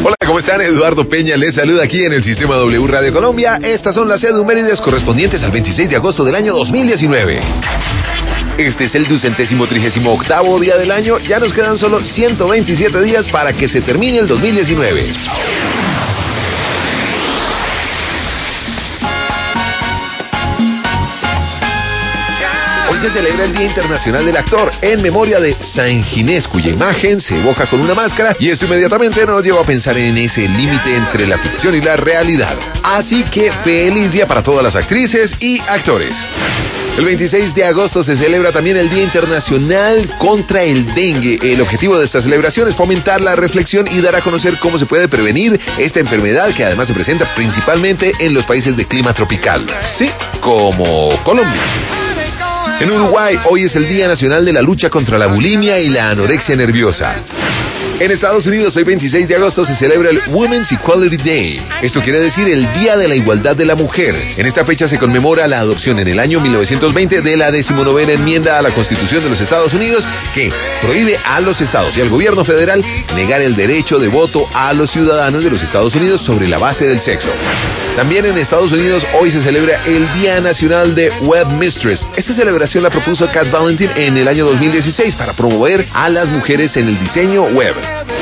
Hola, ¿cómo están? Eduardo Peña les saluda aquí en el Sistema W Radio Colombia. Estas son las edumérides correspondientes al 26 de agosto del año 2019. Este es el 238º día del año. Ya nos quedan solo 127 días para que se termine el 2019. Hoy se celebra el Día Internacional del Actor, en memoria de San Ginés, cuya imagen se evoca con una máscara, y esto inmediatamente nos lleva a pensar en ese límite entre la ficción y la realidad. Así que feliz día para todas las actrices y actores. El 26 de agosto se celebra también el Día Internacional contra el Dengue. El objetivo de esta celebración es fomentar la reflexión y dar a conocer cómo se puede prevenir esta enfermedad, que además se presenta principalmente en los países de clima tropical. Sí, como Colombia. En Uruguay, hoy es el Día Nacional de la Lucha contra la Bulimia y la Anorexia Nerviosa. En Estados Unidos, hoy 26 de agosto, se celebra el Women's Equality Day. Esto quiere decir el Día de la Igualdad de la Mujer. En esta fecha se conmemora la adopción en el año 1920 de la 19ª enmienda a la Constitución de los Estados Unidos, que prohíbe a los estados y al gobierno federal negar el derecho de voto a los ciudadanos de los Estados Unidos sobre la base del sexo. También en Estados Unidos hoy se celebra el Día Nacional de Webmistress. Esta celebración la propuso Kat Valentine en el año 2016 para promover a las mujeres en el diseño web.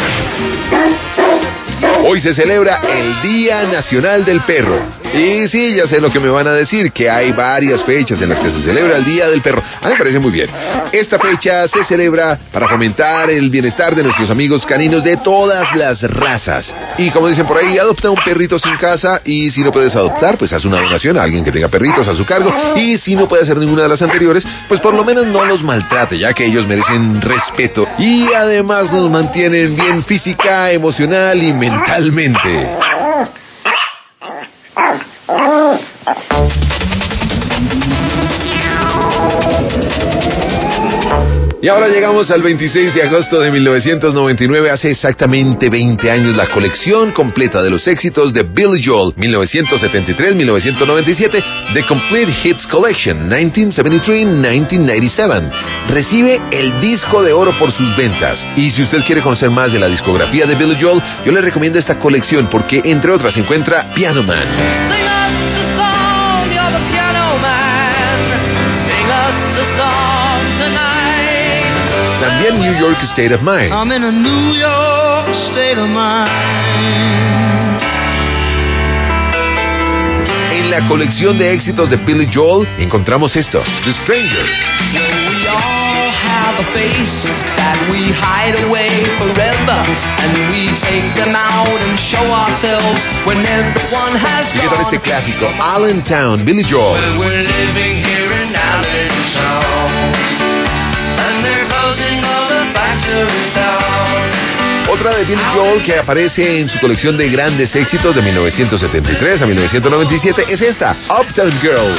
Hoy se celebra el Día Nacional del Perro. Y sí, ya sé lo que me van a decir, que hay varias fechas en las que se celebra el Día del Perro. A mí me parece muy bien. Esta fecha se celebra para fomentar el bienestar de nuestros amigos caninos de todas las razas. Y como dicen por ahí, adopta un perrito sin casa, y si no puedes adoptar, pues haz una donación a alguien que tenga perritos a su cargo. Y si no puede hacer ninguna de las anteriores, pues por lo menos no los maltrate, ya que ellos merecen respeto. Y además nos mantienen bien física, emocional y mentalmente. Y ahora llegamos al 26 de agosto de 1999, hace exactamente 20 años, la colección completa de los éxitos de Billy Joel, 1973-1997, The Complete Hits Collection, 1973-1997, recibe el disco de oro por sus ventas. Y si usted quiere conocer más de la discografía de Billy Joel, yo le recomiendo esta colección porque, entre otras, se encuentra Piano Man. También New York State of Mind. I'm in a New York state of mind. En la colección de éxitos de Billy Joel encontramos esto, The Stranger. We all have a face that we hide away forever, and we take them out and show ourselves when everyone has gone. ¿Qué tal este clásico, Allentown, Billy Joel? We're living here in Allentown. Otra de Billy Joel que aparece en su colección de grandes éxitos de 1973 a 1997 es esta, Uptown Girl.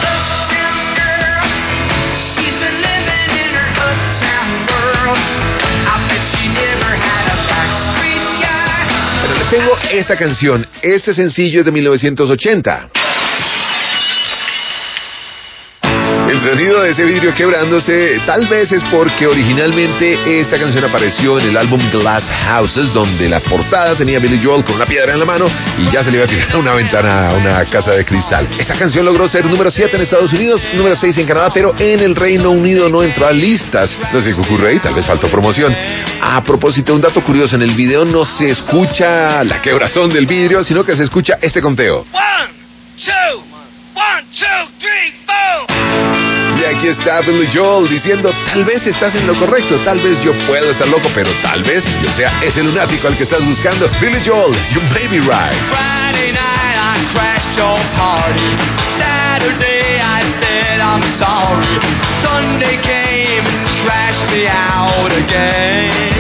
Pero les tengo esta canción, este sencillo es de 1980. El sonido de ese vidrio quebrándose tal vez es porque originalmente esta canción apareció en el álbum Glass Houses, donde la portada tenía a Billy Joel con una piedra en la mano y ya se le iba a tirar a una ventana a una casa de cristal. Esta canción logró ser número 7 en Estados Unidos, número 6 en Canadá, pero en el Reino Unido no entró a listas. No sé qué ocurre ahí, tal vez faltó promoción. A propósito, un dato curioso, en el video no se escucha la quebrazón del vidrio, sino que se escucha este conteo. 1, 2, 1, 2, 3, 4. Y aquí está Billy Joel diciendo, tal vez estás en lo correcto, tal vez yo puedo estar loco, pero tal vez yo sea ese lunático al que estás buscando. Billy Joel, you may be right. Friday night I crashed your party. Saturday I said I'm sorry. Sunday came and trashed me out again.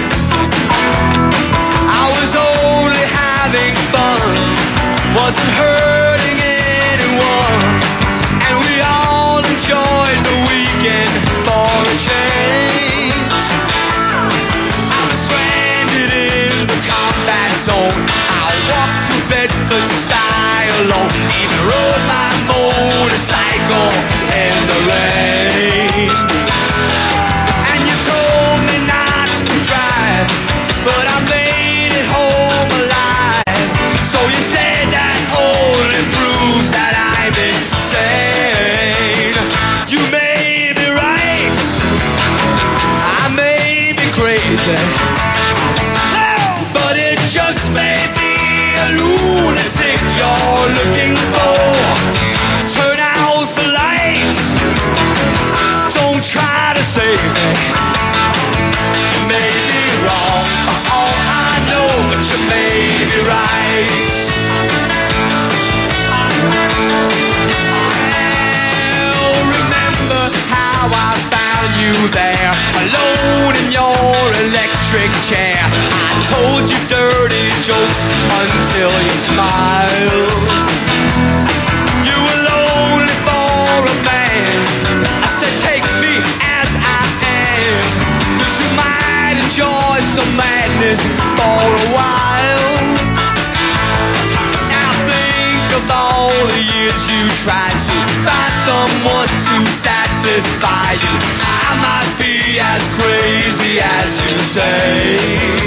I was only having fun, wasn't hurting anyone, and we all enjoyed the weekend for a change. I was stranded in the combat zone. I walked through Bedford style alone, even rode my motorcycle in the rain. And you told me not to drive. dirty jokes until you smile. You were lonely for a man. I said take me as I am, 'cause you might enjoy some madness for a while. Now think of all the years you tried to find someone to satisfy you. I might be as crazy as you say.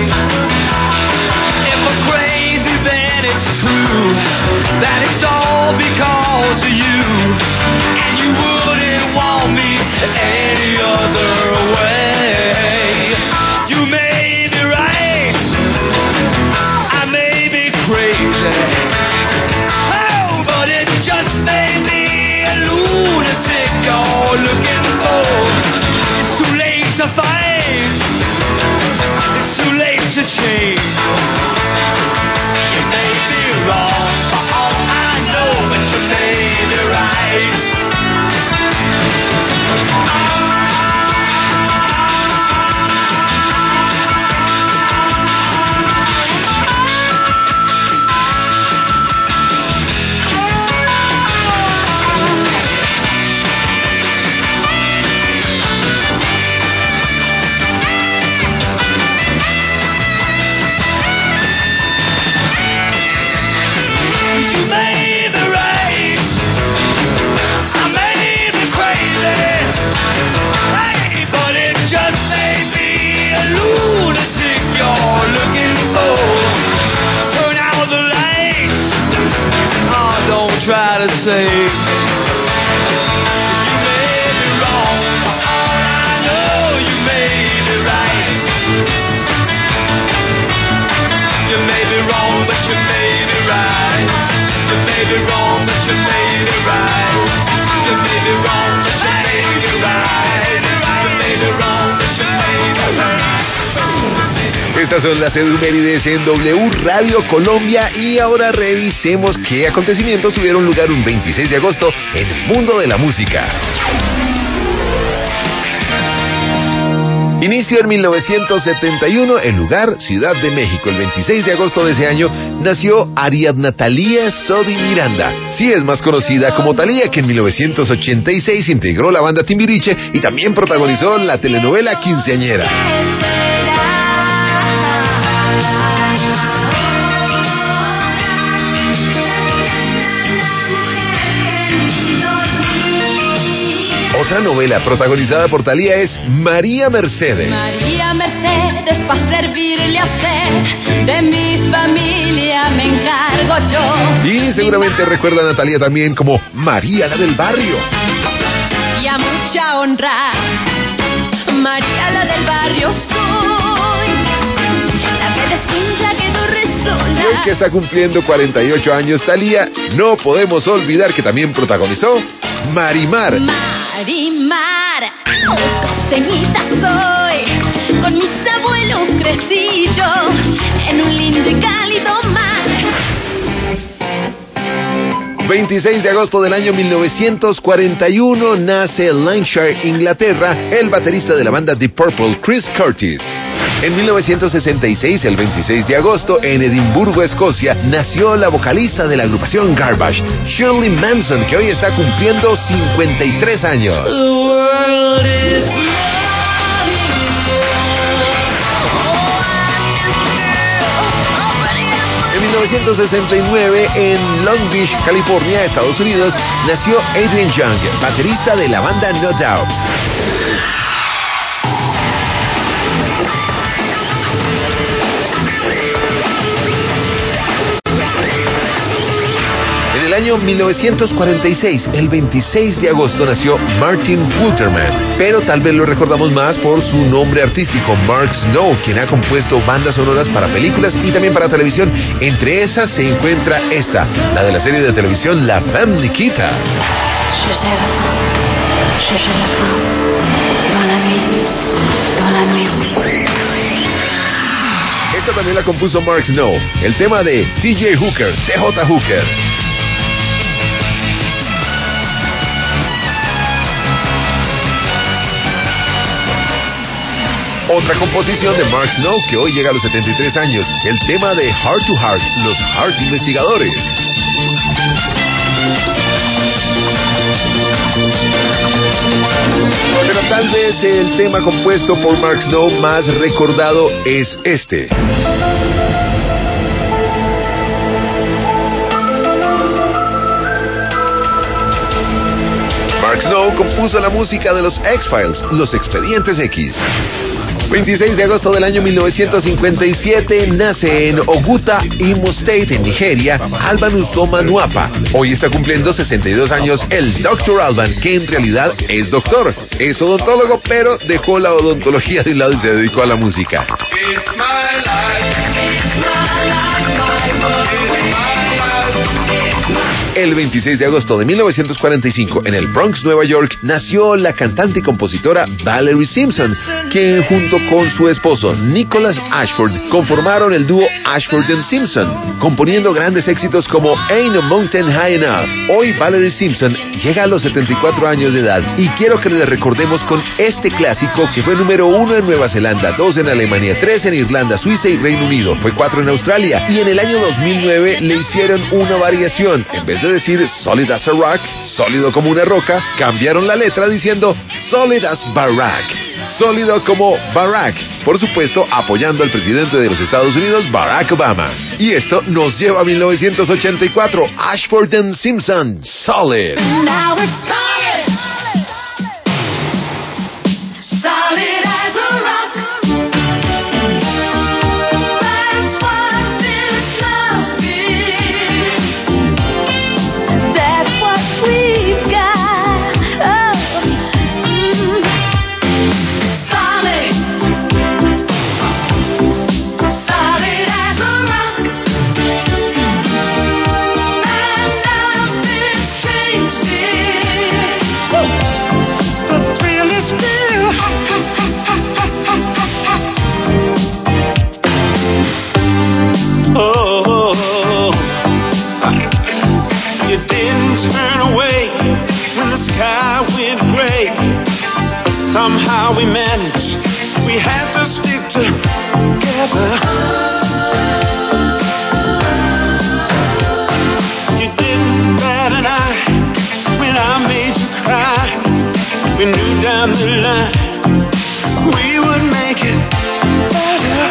If I'm crazy, then it's true that it's all because of you, and you wouldn't want me any other way. You may be right, I may be crazy, oh, but it just may be a lunatic you're looking for. It's too late to fight, it's too late to change. You may be wrong for all I know, but you may be right. Try to say you may be wrong, for all I know you may be right. You may be wrong, but you may be right. You may be wrong, but you may be right. You may be wrong, but you may be right. You may be wrong, but you may be right. Estas son las efemérides en W Radio Colombia y ahora revisemos qué acontecimientos tuvieron lugar un 26 de agosto en el mundo de la música. Inicio en 1971, el lugar, Ciudad de México. El 26 de agosto de ese año nació Ariadna Thalía Sodi Miranda. Sí es más conocida como Thalía, que en 1986 integró la banda Timbiriche y también protagonizó la telenovela Quinceañera. Otra novela protagonizada por Thalía es María Mercedes. María Mercedes, para servirle a usted, de mi familia me encargo yo. Y seguramente recuerdan a Thalía también como María la del barrio. Y a mucha honra, María la del barrio soy, la que descuida quedó resola. Y hoy que está cumpliendo 48 años Thalía, no podemos olvidar que también protagonizó Marimar. Marimar, costeñita soy, con mis abuelos crecí yo, en un lindo y cálido mar. 26 de agosto del año 1941 nace en Lancashire, Inglaterra, el baterista de la banda Deep Purple, Chris Curtis. En 1966, el 26 de agosto, en Edimburgo, Escocia, nació la vocalista de la agrupación Garbage, Shirley Manson, que hoy está cumpliendo 53 años. The world is En 1969, en Long Beach, California, Estados Unidos, nació Adrian Young, baterista de la banda No Doubt. En el año 1946, el 26 de agosto, nació Martin Fulterman, pero tal vez lo recordamos más por su nombre artístico, Mark Snow, quien ha compuesto bandas sonoras para películas y también para televisión. Entre esas se encuentra esta, la de la serie de televisión La Femme Nikita. Esta también la compuso Mark Snow, el tema de TJ Hooker, TJ Hooker. Otra composición de Mark Snow que hoy llega a los 73 años, el tema de Heart to Heart, los Heart Investigadores. Pero tal vez el tema compuesto por Mark Snow más recordado es este. Mark Snow compuso la música de los X-Files, los Expedientes X. 26 de agosto del año 1957 nace en Oguta, Imo State, en Nigeria, Alban Uzoma Nuapa. Hoy está cumpliendo 62 años el Dr. Alban, que en realidad es doctor. Es odontólogo, pero dejó la odontología de un lado y se dedicó a la música. El 26 de agosto de 1945, en el Bronx, Nueva York, nació la cantante y compositora Valerie Simpson, quien junto con su esposo Nicholas Ashford conformaron el dúo Ashford & Simpson, componiendo grandes éxitos como Ain't No Mountain High Enough. Hoy Valerie Simpson llega a los 74 años de edad y quiero que le recordemos con este clásico que fue número 1 en Nueva Zelanda, 2 en Alemania, 3 en Irlanda, Suiza y Reino Unido, fue 4 en Australia y en el año 2009 le hicieron una variación. En vez de decir Solid as a Rock, sólido como una roca, cambiaron la letra diciendo Solid as Barack, sólido como Barack, por supuesto apoyando al presidente de los Estados Unidos, Barack Obama. Y esto nos lleva a 1984, Ashford & Simpson, Solid. Now it's solid. Solid as a rock. That's what this love is. That's what we've got. Oh. Solid. Solid as a rock. And nothing's changed it. The thrill is still hot. Oh, you didn't turn away when the sky went gray. Somehow we managed. We had to stick together. You didn't bat an eye when I made you cry. We knew down the line we would make it better.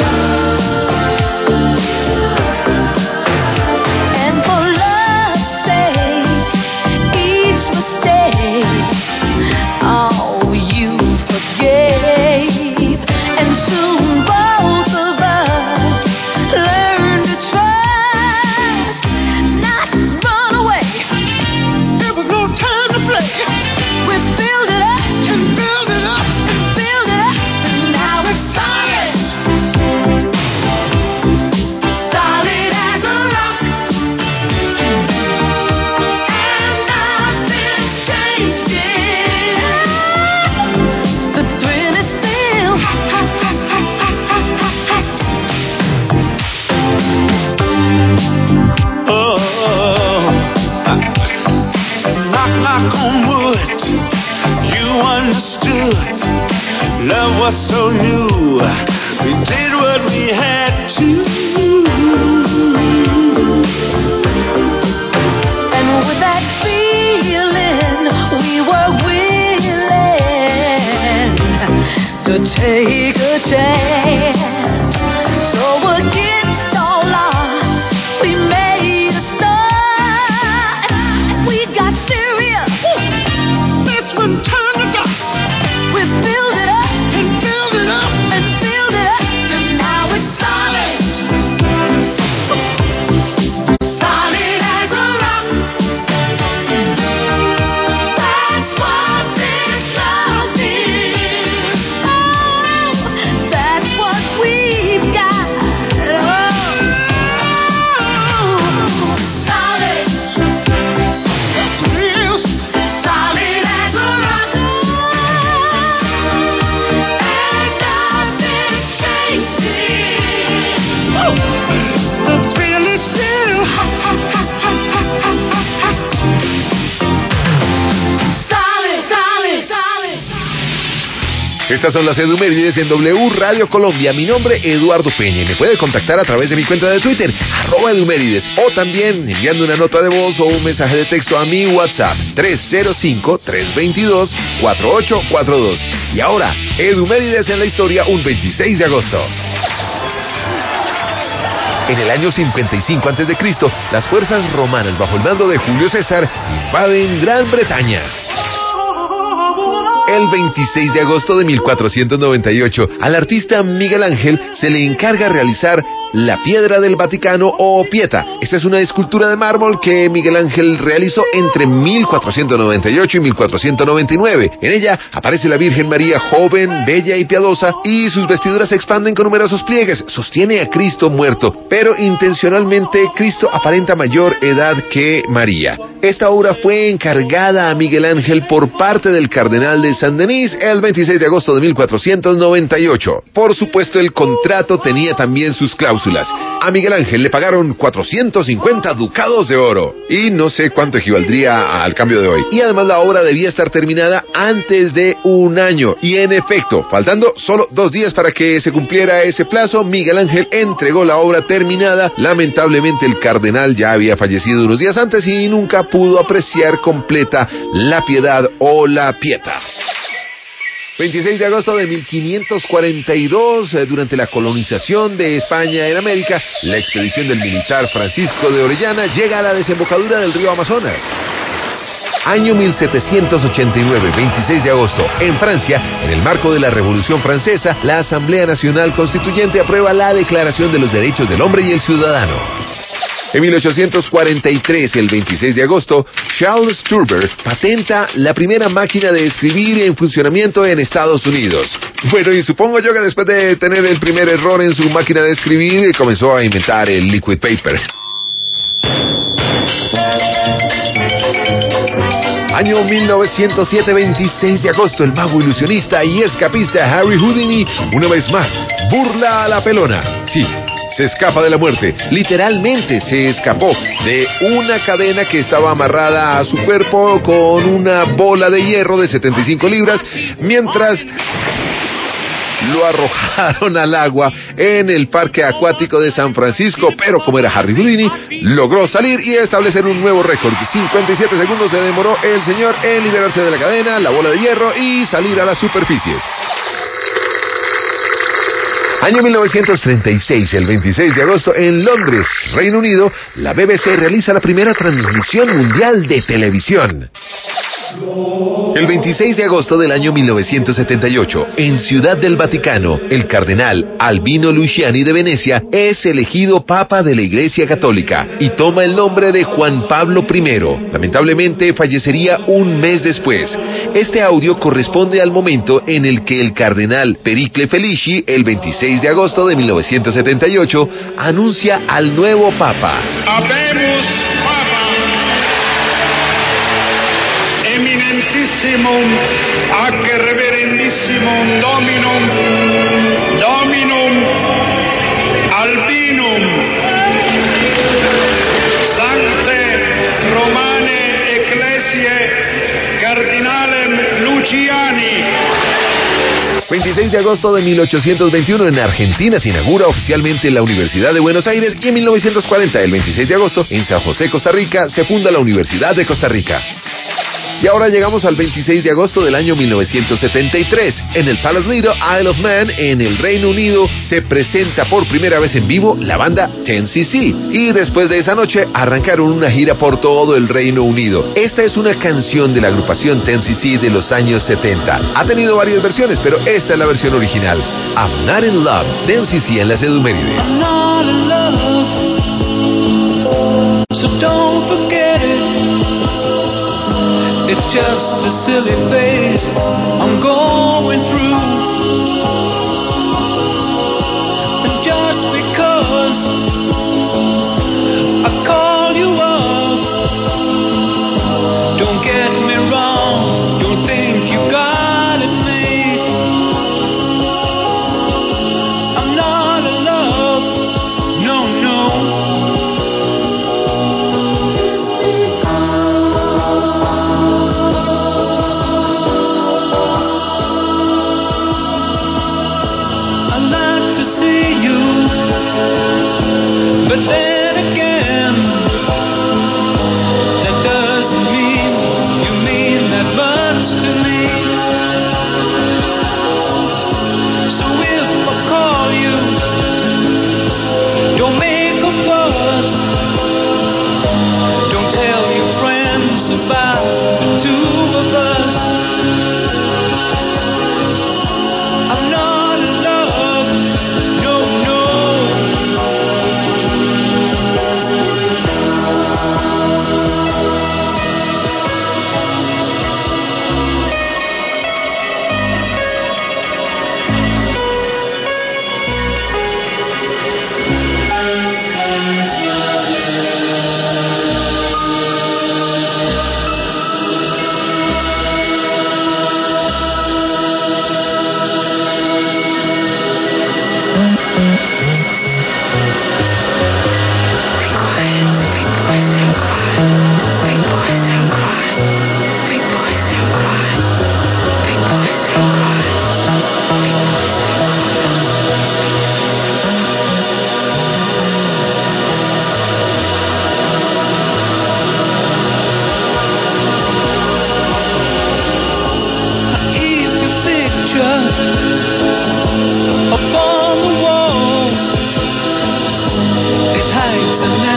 And for love's sake, each mistake, oh, you forgave. And soon both of us learned to trust, not run away. There was no time to play. We filled it up and filled it up and filled it up, and now it's solid. Solid as a rock. And nothing's changed it. The thrill is still hot. Oh, knock, knock on wood. You understood. Love was so new. We did what we had to. And with that feeling, we were willing to take a chance. So against all odds, we made a start. And we got serious. This one turned to dust. We filled it up and filled it up Estas son las Edumérides en W Radio Colombia. Mi nombre es Eduardo Peña y me puede contactar a través de mi cuenta de Twitter, @Edumérides, o también enviando una nota de voz o un mensaje de texto a mi WhatsApp, 305-322-4842. Y ahora, Edumérides en la historia, un 26 de agosto. En el año 55 a.C., las fuerzas romanas bajo el mando de Julio César invaden Gran Bretaña. El 26 de agosto de 1498, al artista Miguel Ángel se le encarga realizar la Piedra del Vaticano o Pietà. Esta es una escultura de mármol que Miguel Ángel realizó entre 1498 y 1499. En ella aparece la Virgen María joven, bella y piadosa, y sus vestiduras se expanden con numerosos pliegues. Sostiene a Cristo muerto, pero intencionalmente Cristo aparenta mayor edad que María. Esta obra fue encargada a Miguel Ángel por parte del cardenal de Saint-Denis el 26 de agosto de 1498. Por supuesto, el contrato tenía también sus cláusulas. A Miguel Ángel le pagaron 450 ducados de oro, y no sé cuánto equivaldría al cambio de hoy. Y además la obra debía estar terminada antes de un año. Y en efecto, faltando solo 2 días para que se cumpliera ese plazo, Miguel Ángel entregó la obra terminada. Lamentablemente el cardenal ya había fallecido unos días antes y nunca pudo apreciar completa la Piedad o la Pietà. 26 de agosto de 1542, durante la colonización de España en América, la expedición del militar Francisco de Orellana llega a la desembocadura del río Amazonas. Año 1789, 26 de agosto, en Francia, en el marco de la Revolución Francesa, la Asamblea Nacional Constituyente aprueba la Declaración de los Derechos del Hombre y el Ciudadano. En 1843, el 26 de agosto, Charles Sturber patenta la primera máquina de escribir en funcionamiento en Estados Unidos. Bueno, y supongo yo que después de tener el primer error en su máquina de escribir, comenzó a inventar el liquid paper. Año 1907, 26 de agosto, el mago ilusionista y escapista Harry Houdini, una vez más, burla a la pelona. Sí, se escapa de la muerte. Literalmente se escapó de una cadena que estaba amarrada a su cuerpo con una bola de hierro de 75 libras, mientras lo arrojaron al agua en el parque acuático de San Francisco, pero como era Harry Houdini, logró salir y establecer un nuevo récord. 57 segundos se demoró el señor en liberarse de la cadena, la bola de hierro y salir a la superficie. Año 1936, el 26 de agosto, en Londres, Reino Unido, la BBC realiza la primera transmisión mundial de televisión. El 26 de agosto del año 1978, en Ciudad del Vaticano, el cardenal Albino Luciani de Venecia es elegido Papa de la Iglesia Católica y toma el nombre de Juan Pablo I. Lamentablemente fallecería un mes después. Este audio corresponde al momento en el que el cardenal Pericle Felici, el 26 de agosto de 1978, anuncia al nuevo Papa. Habemus Papa, eminentissimum ac reverendissimum Dominum Albinum Sancte Romane Ecclesiae Cardinalem Luciani. 26 de agosto de 1821, en Argentina se inaugura oficialmente la Universidad de Buenos Aires, y en 1940, el 26 de agosto, en San José, Costa Rica, se funda la Universidad de Costa Rica. Y ahora llegamos al 26 de agosto del año 1973. En el Palace Lido, Isle of Man, en el Reino Unido, se presenta por primera vez en vivo la banda 10cc. Y después de esa noche, arrancaron una gira por todo el Reino Unido. Esta es una canción de la agrupación 10cc de los años 70. Ha tenido varias versiones, pero esta es la versión original. I'm Not in Love, 10cc en las Edumérides. I'm not in love, so don't forget it. It's just a silly phase I'm going through. And just because I call you up, don't get me wrong, don't think you got it made. I'm not in love, no, no.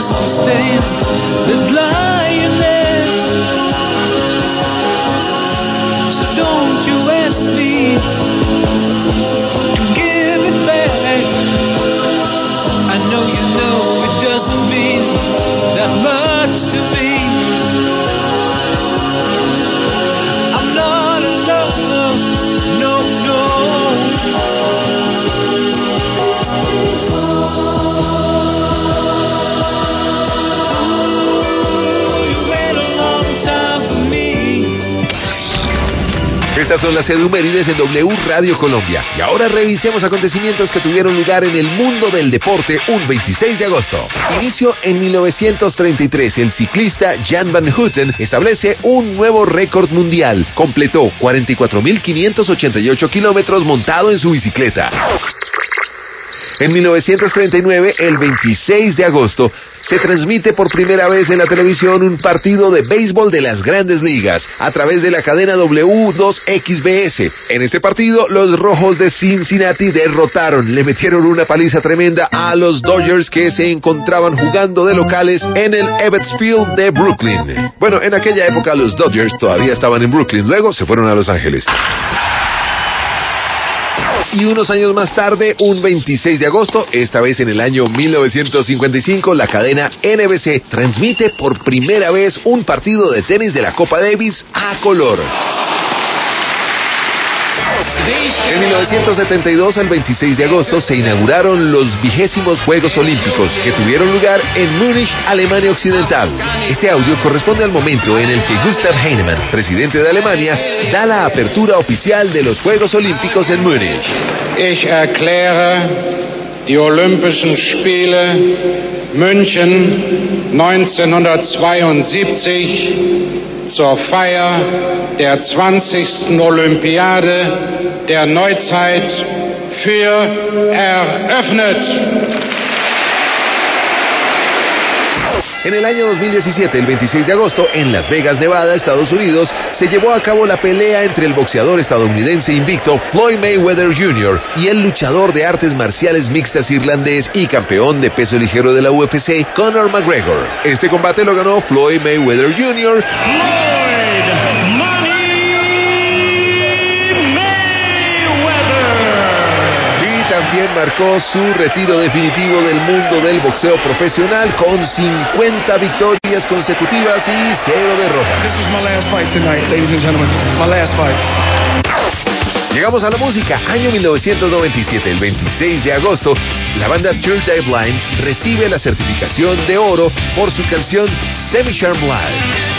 just to stand this lying there. So don't you ask me to give it back. I know you know it doesn't mean that much to me. I'm not alone, no, no. Estas son las edumérides en W Radio Colombia. Y ahora revisemos acontecimientos que tuvieron lugar en el mundo del deporte un 26 de agosto. Inicio en 1933. El ciclista Jan van Houten establece un nuevo récord mundial. Completó 44.588 kilómetros montado en su bicicleta. En 1939, el 26 de agosto, se transmite por primera vez en la televisión un partido de béisbol de las Grandes Ligas a través de la cadena W2XBS. En este partido, los Rojos de Cincinnati le metieron una paliza tremenda a los Dodgers, que se encontraban jugando de locales en el Ebbets Field de Brooklyn. Bueno, en aquella época los Dodgers todavía estaban en Brooklyn, luego se fueron a Los Ángeles. Y unos años más tarde, un 26 de agosto, esta vez en el año 1955, la cadena NBC transmite por primera vez un partido de tenis de la Copa Davis a color. En 1972, el 26 de agosto, se inauguraron los 20º Juegos Olímpicos, que tuvieron lugar en Múnich, Alemania Occidental. Este audio corresponde al momento en el que Gustav Heinemann, presidente de Alemania, da la apertura oficial de los Juegos Olímpicos en Múnich. Ich erkläre die Olympischen Spiele München 1972 zur Feier der 20. Olympiade der Neuzeit für eröffnet. En el año 2017, el 26 de agosto, en Las Vegas, Nevada, Estados Unidos, se llevó a cabo la pelea entre el boxeador estadounidense invicto Floyd Mayweather Jr. y el luchador de artes marciales mixtas irlandés y campeón de peso ligero de la UFC, Conor McGregor. Este combate lo ganó Floyd Mayweather Jr. También marcó su retiro definitivo del mundo del boxeo profesional con 50 victorias consecutivas y 0 derrotas. This is my last fight tonight, ladies and gentlemen. My last fight. Llegamos a la música. Año 1997, el 26 de agosto, la banda Third Eye Blind recibe la certificación de oro por su canción Semi-Charmed Live.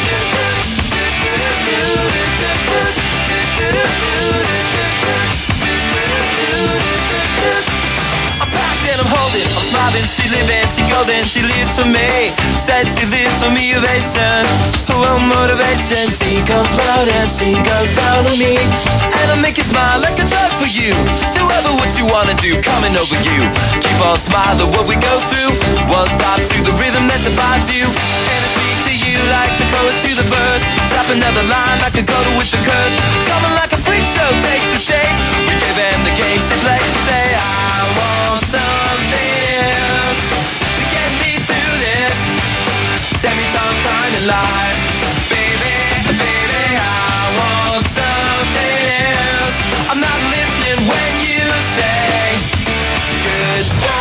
I'm smiling, she living, she goes and she lives for me. Said she lives for me, ovation, well, motivation. She comes round and she goes down on me, and I make you smile like a drug for you. Do ever what you wanna do, coming over you. Keep on smiling, what we go through. One stop to the rhythm that defines you. And I speak to you like the poet to the birds. Drop another line like a coda with the curse. Coming like a freak show, take the shape. We give them the case, they play to say, I want something else to get me through this. Tell me some kind of life, baby, baby, I want something else. I'm not listening when you say goodbye.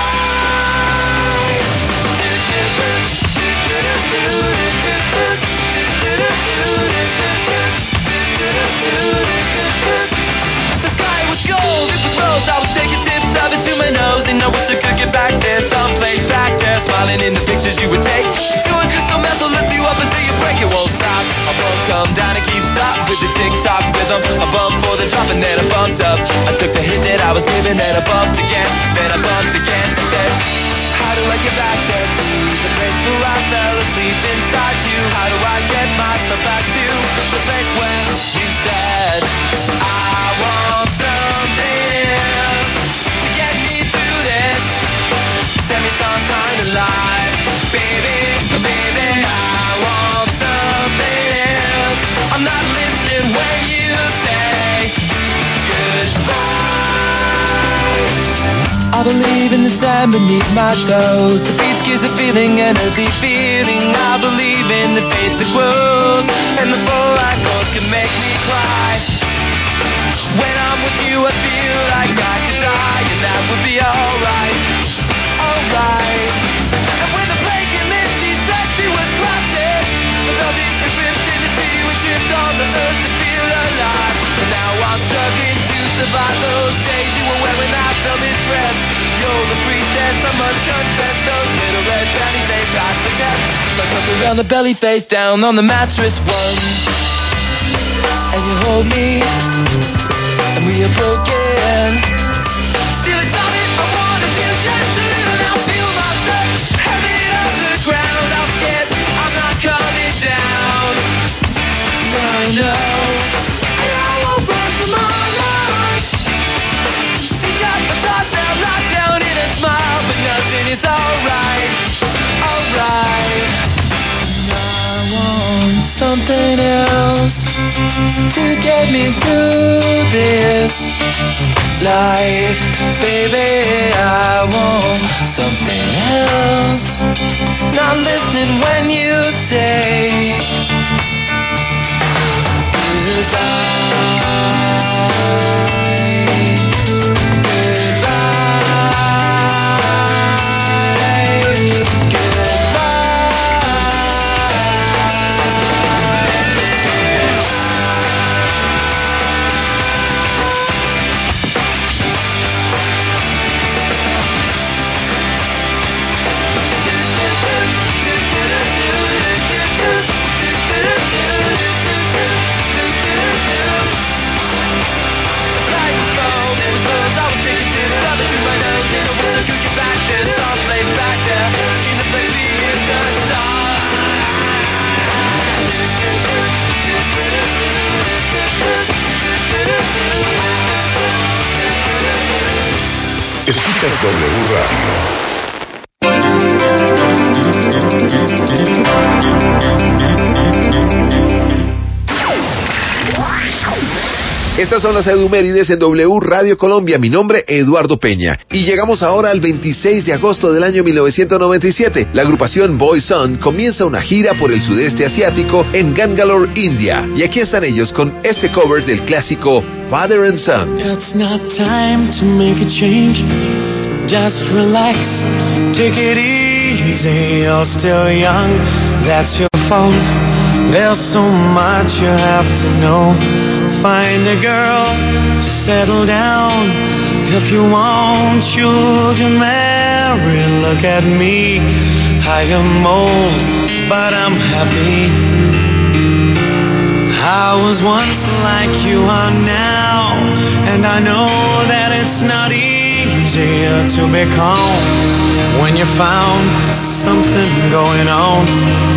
The sky was gold, it was rose, I was taking tips of it to my nose, and I wish I could get back there, someplace back there, smiling in the pictures you would take. Doing crystal method, lift you up until you break, it won't stop. I won't come down and keep stop with the tick-tock rhythm. I bumped for the drop and then I bumped up. I took the hit that I was giving, then I bumped again, then I bumped again. Said, how do I get back there to the place where I fell asleep inside you? How do I get myself back to the place where you said I want something else to get me through this. Tell me some kind of life, baby, baby, I want something else. I'm not listening when you say goodbye. I believe in the sand beneath my toes. The beach gives a feeling energy feeling. I believe in the faith that grows, and the full I know can make me cry. When I'm with you, I feel like I could die, and that would be alright, alright. And when the blanket meant she said she was crafted, the beach we ripped in the sea, we tripped on the earth to feel alive. And now I'm struggling to survive those days you were wearing that velvet dress. You're the priestess, I must confess, those little red panty face I forget. Like up around the belly, face down on the mattress once, and you hold me, and we are broken. Still it's not it, I wanna feel gentle, and I feel myself heavy on the ground. I'm scared, I'm not coming down. I know, and I won't run from my life. You got the thoughts now locked down in a smile, but nothing is alright, alright. And I want something else to get me through this life, baby. I want something else. Not listening when you say goodbye. Escuchas W Radio. Estas son las Edumérides en W Radio Colombia. Mi nombre, Eduardo Peña. Y llegamos ahora al 26 de agosto del año 1997. La agrupación Boyzone comienza una gira por el sudeste asiático en Bangalore, India. Y aquí están ellos con este cover del clásico Father and Son. It's not time to make a change. Just relax, take it easy. You're still young, that's your fault. There's so much you have to know. Find a girl, settle down. If you want, you can marry. Look at me, I am old, but I'm happy. I was once like you are now, and I know that it's not easy to be calm when you found something going on.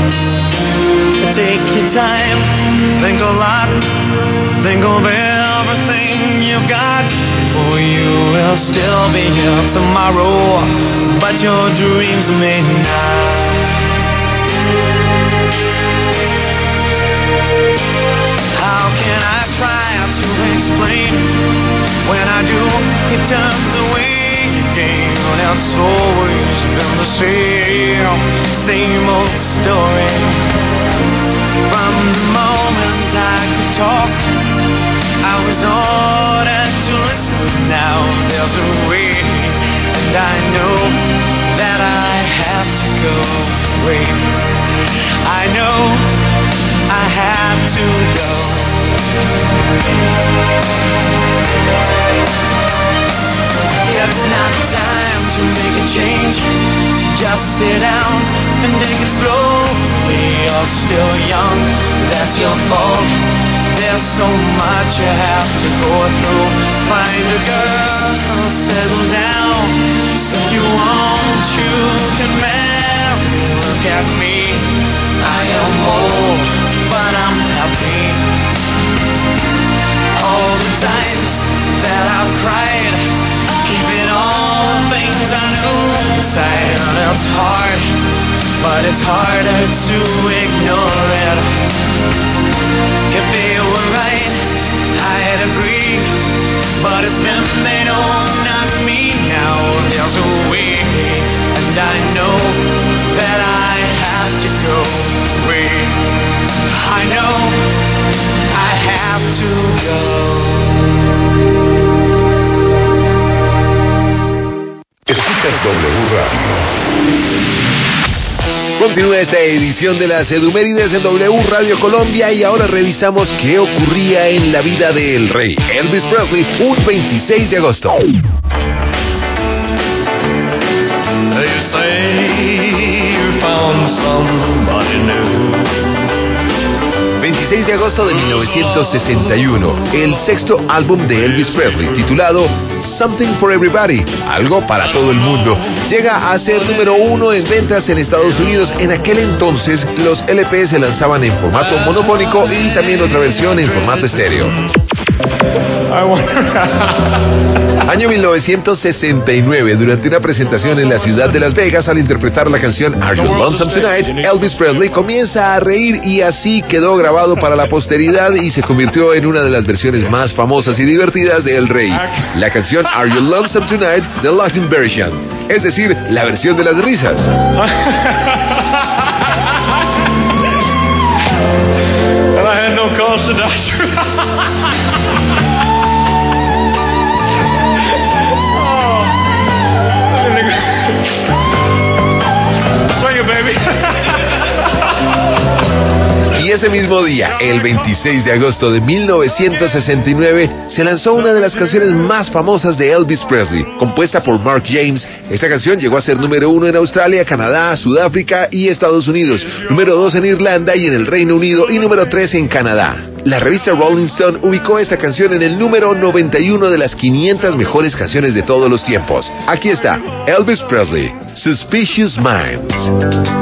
Take your time, think a lot, think of everything you've got. For you will still be here tomorrow, but your dreams may not. How can I try to explain? When I do, it turns away again. It's always been the same old story. From the moment I could talk, I was ordered to listen. Now there's a way, and I know that I have to go away. I know I have to go. It's not time to make a change. Just sit down and take it slowly. You're still young, that's your fault. There's so much you have to go through. Find a girl, settle down. If you want, you can marry. Look at me, I am old, but I'm happy. All the times that I've cried, keeping all the things I knew inside. It's hard, but it's harder to ignore it. If they were right, I'd agree, but it's them they know, not me. Now there's a way, and I know that I Continúa esta edición de las Edumérides en W Radio Colombia y ahora revisamos qué ocurría en la vida del rey Elvis Presley un 26 de agosto. You say you found somebody new. 26 de agosto de 1961, el sexto álbum de Elvis Presley, titulado Something for Everybody, algo para todo el mundo, llega a ser número 1 en ventas en Estados Unidos. En aquel entonces, los LP se lanzaban en formato monofónico y también otra versión en formato estéreo. Año 1969, durante una presentación en la ciudad de Las Vegas, al interpretar la canción Are You Lonesome Tonight, Elvis Presley comienza a reír y así quedó grabado para la posteridad y se convirtió en una de las versiones más famosas y divertidas de El Rey. La canción Are You Lonesome Tonight, The Laughing Version, es decir, la versión de las risas. And I had no cause to die. Swing it, baby. Y ese mismo día, el 26 de agosto de 1969, se lanzó una de las canciones más famosas de Elvis Presley, compuesta por Mark James. Esta canción llegó a ser número 1 en Australia, Canadá, Sudáfrica y Estados Unidos, número 2 en Irlanda y en el Reino Unido y número 3 en Canadá. La revista Rolling Stone ubicó esta canción en el número 91 de las 500 mejores canciones de todos los tiempos. Aquí está, Elvis Presley, Suspicious Minds.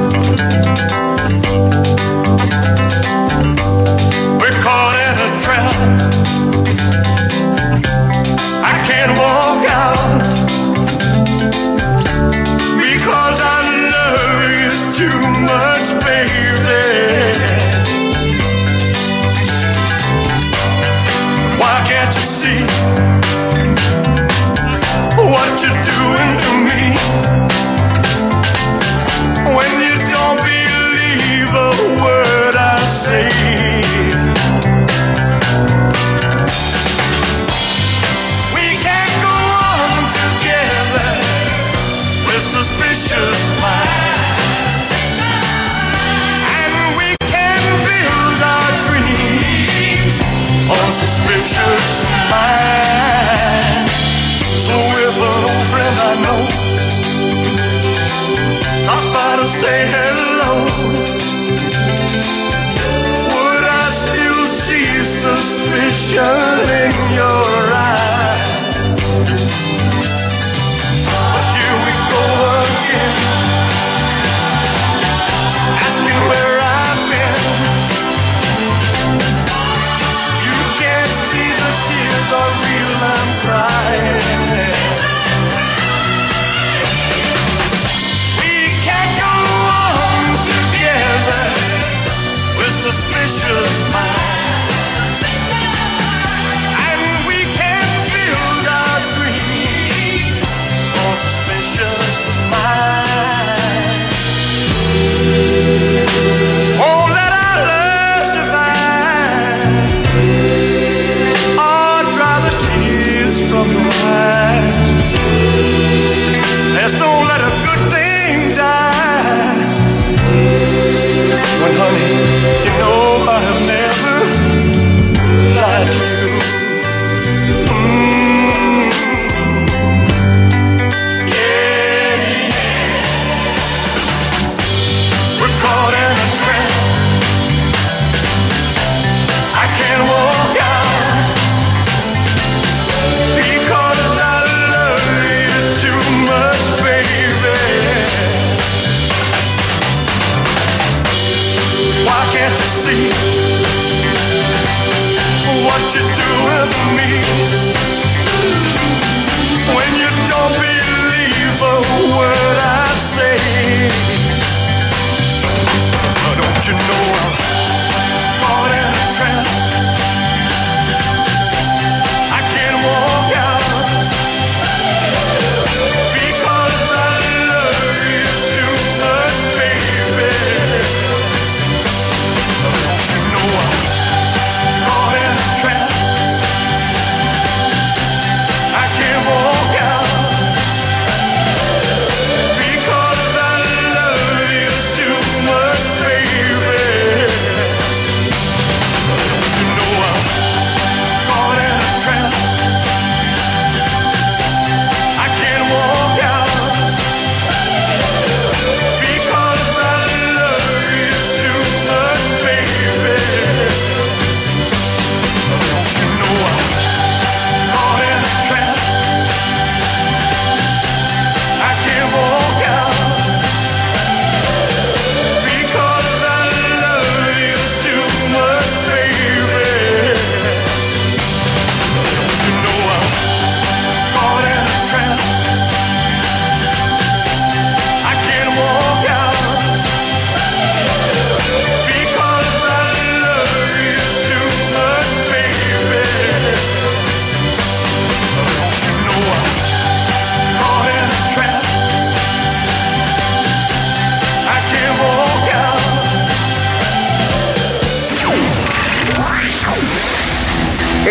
What you're doing to me when you don't believe a word I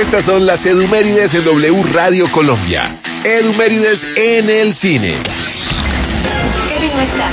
Estas son las Edumérides en W Radio Colombia. Edumérides en el cine. Kevin no está.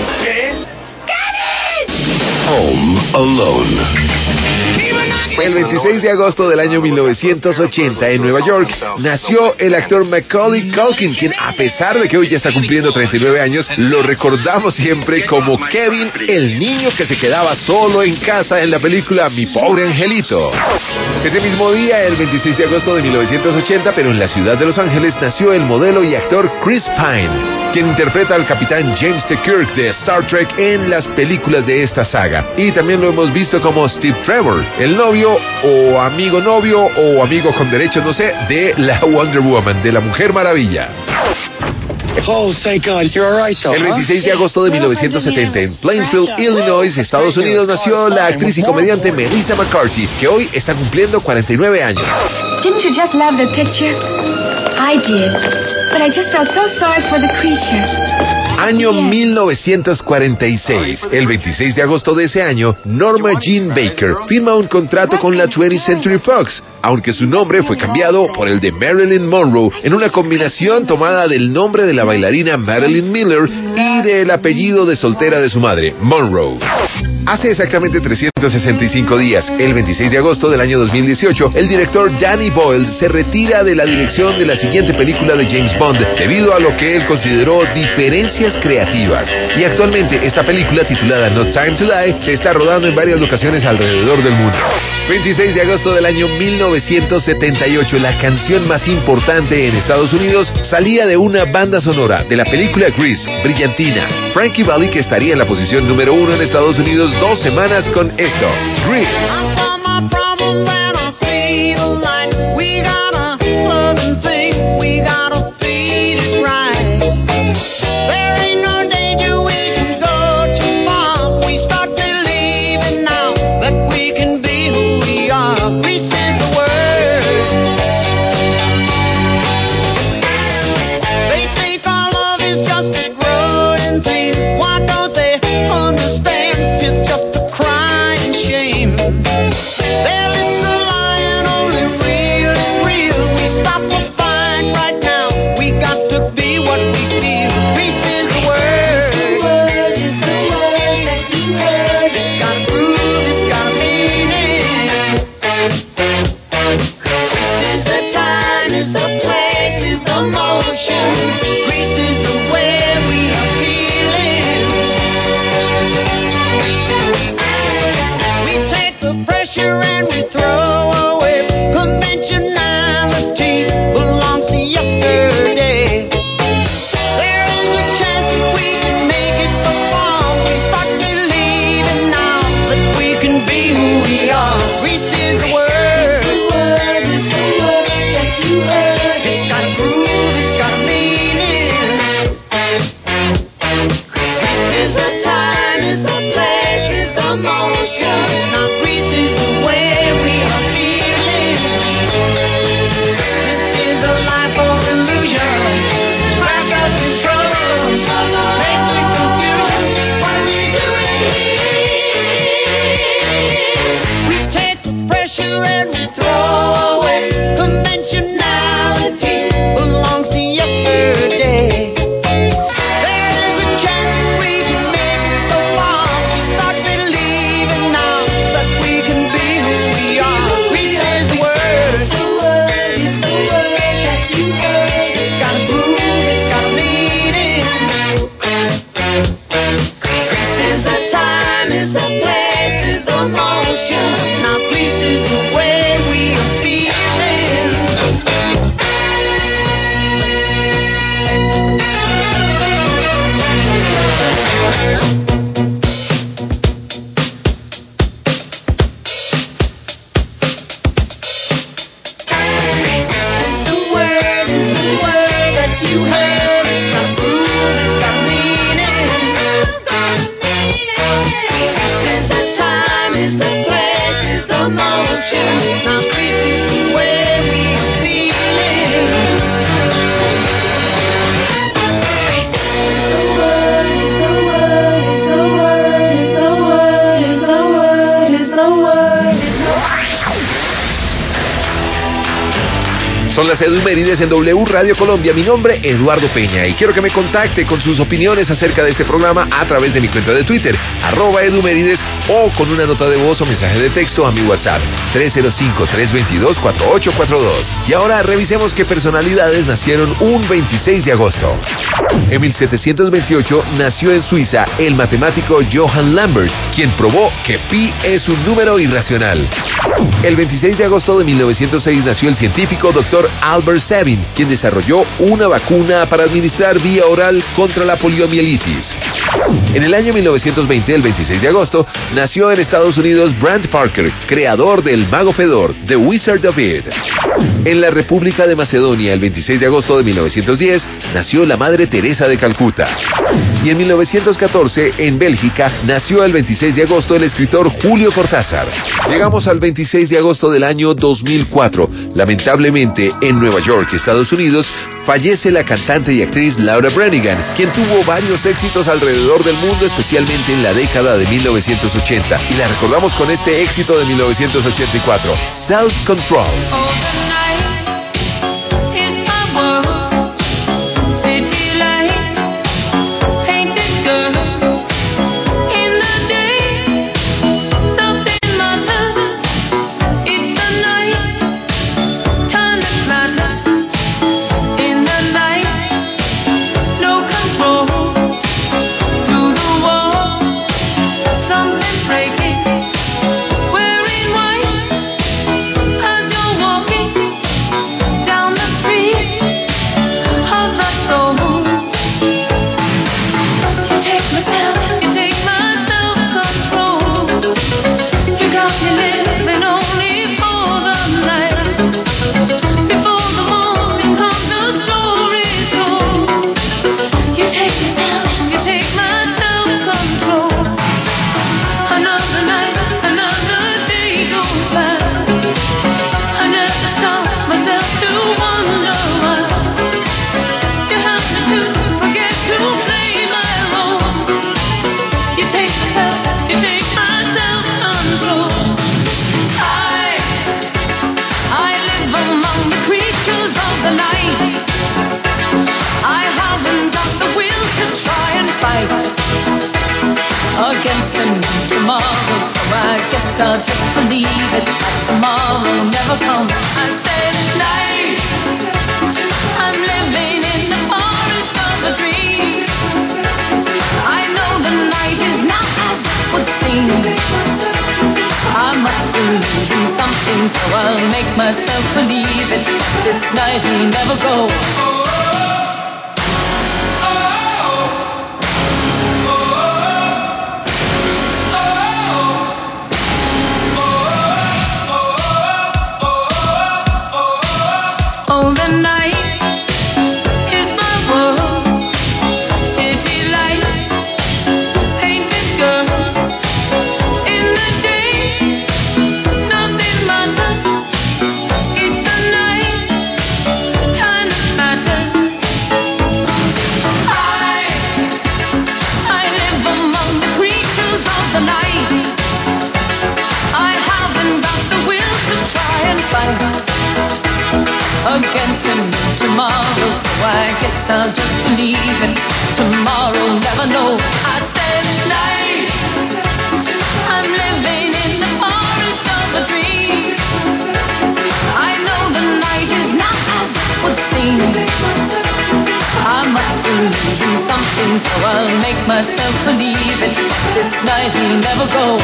Home Alone. El 26 de agosto del año 1980 en Nueva York nació el actor Macaulay Culkin, quien a pesar de que hoy ya está cumpliendo 39 años, lo recordamos siempre como Kevin, el niño que se quedaba solo en casa en la película Mi Pobre Angelito. Ese mismo día, el 26 de agosto de 1980, pero en la ciudad de Los Ángeles, nació el modelo y actor Chris Pine, quien interpreta al capitán James T. Kirk de Star Trek en las películas de esta saga. Y también lo hemos visto como Steve Trevor, el novio o amigo con derechos, no sé, de la Wonder Woman, de la Mujer Maravilla. Oh, thank God, you're all right, though, El 26 de agosto de 1970 en Plainfield, Illinois, Estados Unidos, nació la actriz y comediante Melissa McCarthy, que hoy está cumpliendo 49 años. Didn't you just love the picture? I did, but I just felt so sorry for the creature. Año 1946. El 26 de agosto de ese año, Norma Jean Baker firma un contrato con la 20th Century Fox, aunque su nombre fue cambiado por el de Marilyn Monroe en una combinación tomada del nombre de la bailarina Marilyn Miller y del apellido de soltera de su madre, Monroe. Hace exactamente 365 días, el 26 de agosto del año 2018, el director Danny Boyle se retira de la dirección de la siguiente película de James Bond debido a lo que él consideró diferencias creativas. Y actualmente esta película, titulada No Time to Die, se está rodando en varias locaciones alrededor del mundo. 26 de agosto del año 1978, la canción más importante en Estados Unidos salía de una banda sonora de la película Grease, Brillantina. Frankie Valli, que estaría en la posición número 1 en Estados Unidos 2 semanas con esto, Grease. Well, it's a Son las Edumérides en W Radio Colombia. Mi nombre, Eduardo Peña, y quiero que me contacte con sus opiniones acerca de este programa a través de mi cuenta de Twitter, @Edumérides, o con una nota de voz o mensaje de texto a mi WhatsApp, 305-322-4842. Y ahora revisemos qué personalidades nacieron un 26 de agosto. En 1728 nació en Suiza el matemático Johann Lambert, quien probó que pi es un número irracional. El 26 de agosto de 1906 nació el científico Dr. Albert Sabin, quien desarrolló una vacuna para administrar vía oral contra la poliomielitis. En el año 1920, el 26 de agosto, nació en Estados Unidos Brant Parker, creador del Mago Fedor, The Wizard of Oz. En la República de Macedonia, el 26 de agosto de 1910, nació la Madre Teresa de Calcuta. Y en 1914, en Bélgica, nació el 26 de agosto el escritor Julio Cortázar. Llegamos al 26 de agosto del año 2004. Lamentablemente, en Nueva York, Estados Unidos, fallece la cantante y actriz Laura Branigan, quien tuvo varios éxitos alrededor del mundo, especialmente en la década de 1980. Y la recordamos con este éxito de 1984, Self Control. I'll just believe it, that tomorrow never comes. I said tonight, I'm living in the forest of a dream. I know the night is not as it would seem. I must be losing something, so I'll make myself believe it. This night will never go. I'll just believe it. Tomorrow never know. I said tonight, I'm living in the forest of a dream. I know the night is not as it would seem. I must be losing something, so I'll make myself believe it. This night will never go.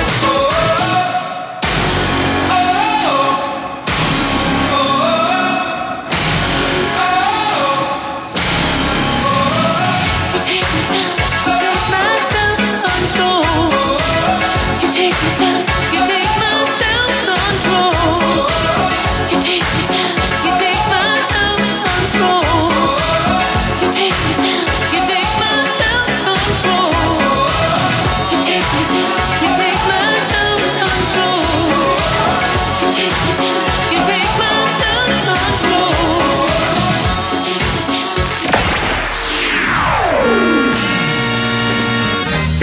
You take my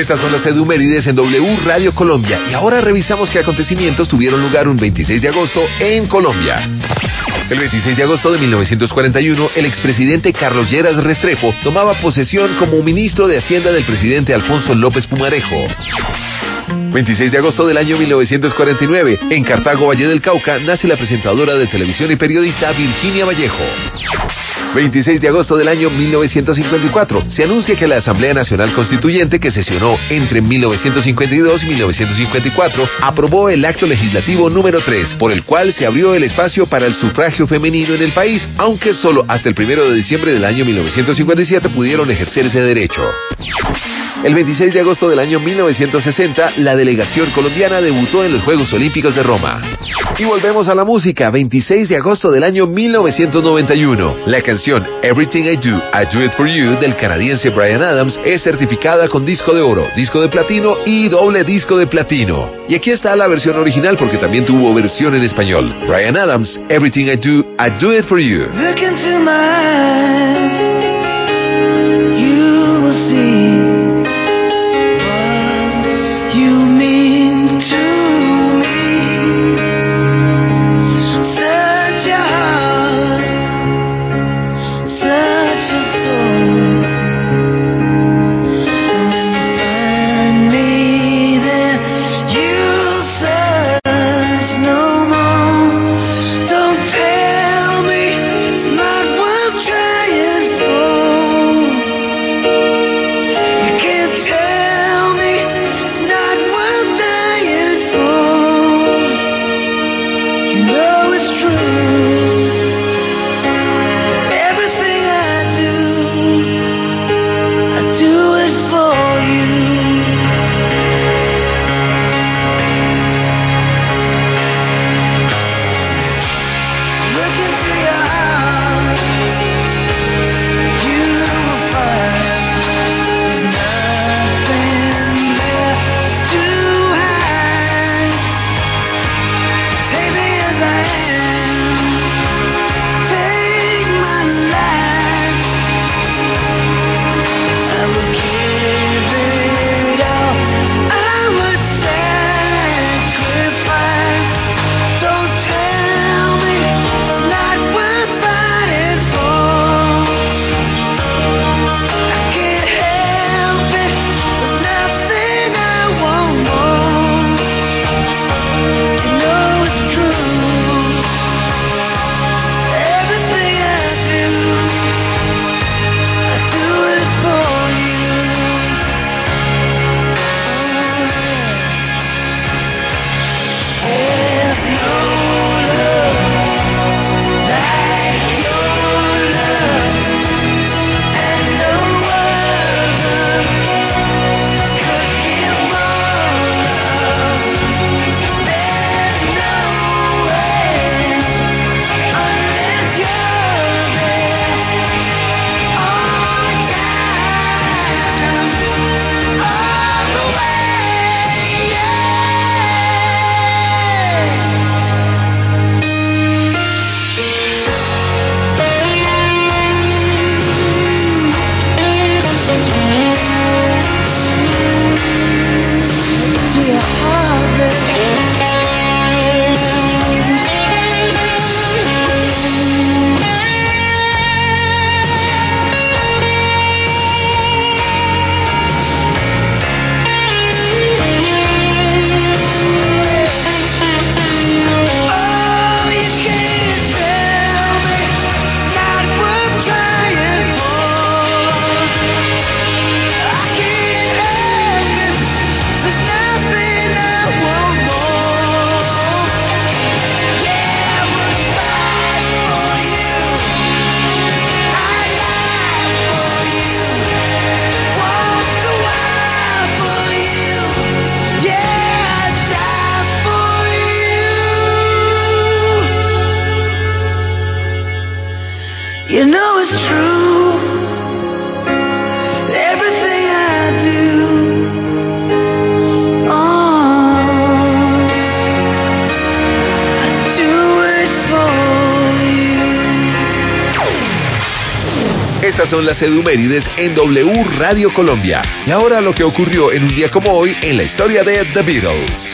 Estas son las edumérides en W Radio Colombia. Y ahora revisamos qué acontecimientos tuvieron lugar un 26 de agosto en Colombia. El 26 de agosto de 1941, el expresidente Carlos Lleras Restrepo tomaba posesión como ministro de Hacienda del presidente Alfonso López Pumarejo. 26 de agosto del año 1949, en Cartago, Valle del Cauca, nace la presentadora de televisión y periodista Virginia Vallejo. 26 de agosto del año 1954, se anuncia que la Asamblea Nacional Constituyente, que sesionó entre 1952 y 1954, aprobó el acto legislativo número 3, por el cual se abrió el espacio para el sufragio femenino en el país, aunque solo hasta el 1 de diciembre del año 1957 pudieron ejercer ese derecho. El 26 de agosto del año 1960, la delegación colombiana debutó en los Juegos Olímpicos de Roma. Y volvemos a la música, 26 de agosto del año 1991. La canción Everything I Do It For You del canadiense Bryan Adams es certificada con disco de oro, disco de platino y doble disco de platino. Y aquí está la versión original porque también tuvo versión en español. Bryan Adams, Everything I Do It For You. Look into my eyes, you will see what you mean to me. Such a heart, such a soul. And when you find me there, you'll search no more. Don't tell me it's not worth trying for. Estas son las Edumérides en W Radio Colombia. Y ahora lo que ocurrió en un día como hoy en la historia de The Beatles.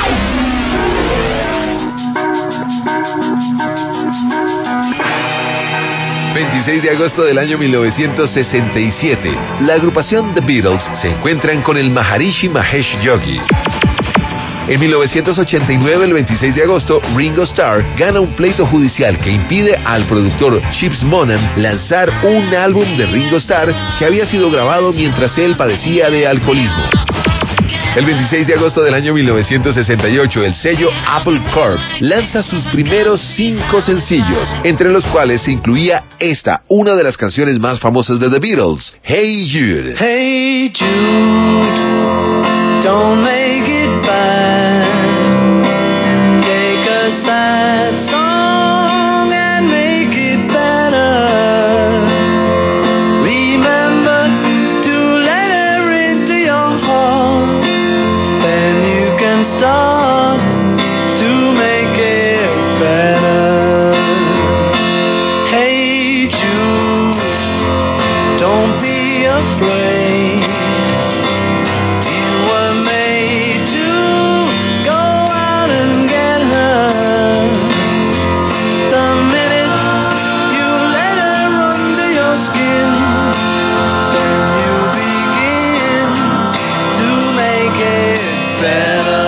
26 de agosto del año 1967, la agrupación The Beatles se encuentran con el Maharishi Mahesh Yogi. En 1989, el 26 de agosto, Ringo Starr gana un pleito judicial que impide al productor Chips Monan lanzar un álbum de Ringo Starr que había sido grabado mientras él padecía de alcoholismo. El 26 de agosto del año 1968, el sello Apple Corps lanza sus primeros 5 sencillos, entre los cuales se incluía esta, una de las canciones más famosas de The Beatles, Hey Jude. Hey Jude, don't make it bad. Take a sad song and make it better. Remember to let her into your heart. Then you can start to make it better. Hey Jude, don't be afraid. You were made to go out and get her. The minute you let her under your skin, then you begin to make it better.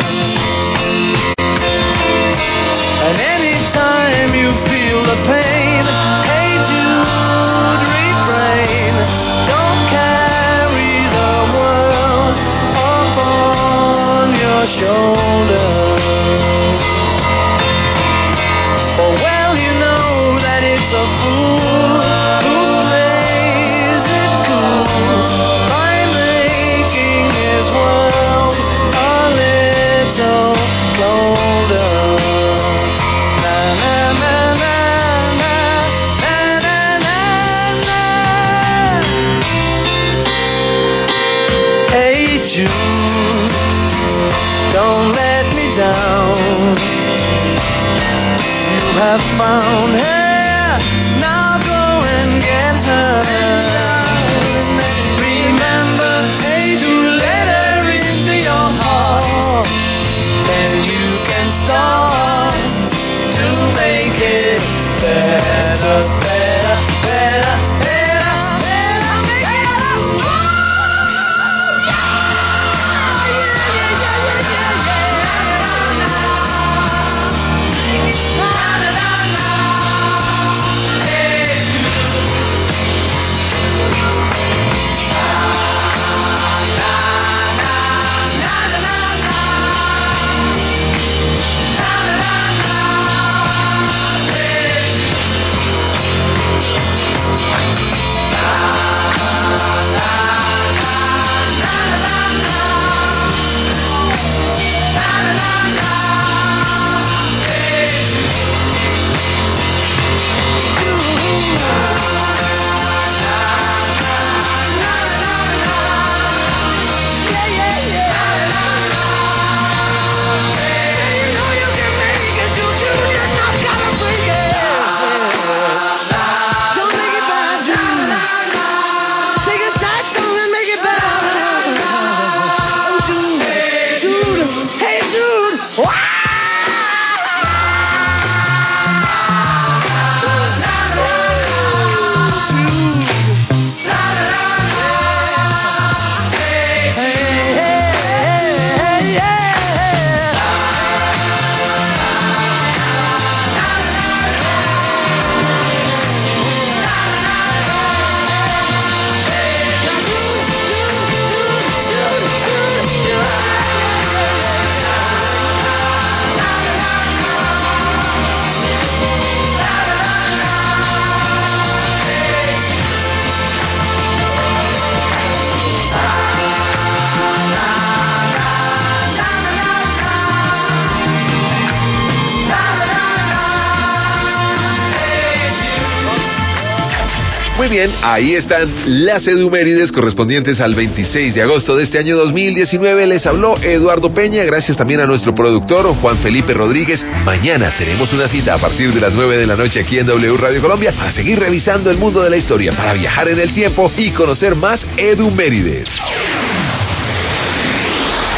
And anytime you feel the pain, hey Jude, refrain. Don't carry the world upon your shoulders. For well you know that it's a fool who plays it cool by making his world a little colder. Na na na na na na na na na. Hey Jude, don't let me down. You have found her, now go and get her. Remember, hey, to let her into your heart. Then you can start to make it better, better, better, better, better, better. Muy bien, ahí están las edumérides correspondientes al 26 de agosto de este año 2019. Les habló Eduardo Peña, gracias también a nuestro productor Juan Felipe Rodríguez. Mañana tenemos una cita a partir de las 9 de la noche aquí en W Radio Colombia para seguir revisando el mundo de la historia, para viajar en el tiempo y conocer más edumérides.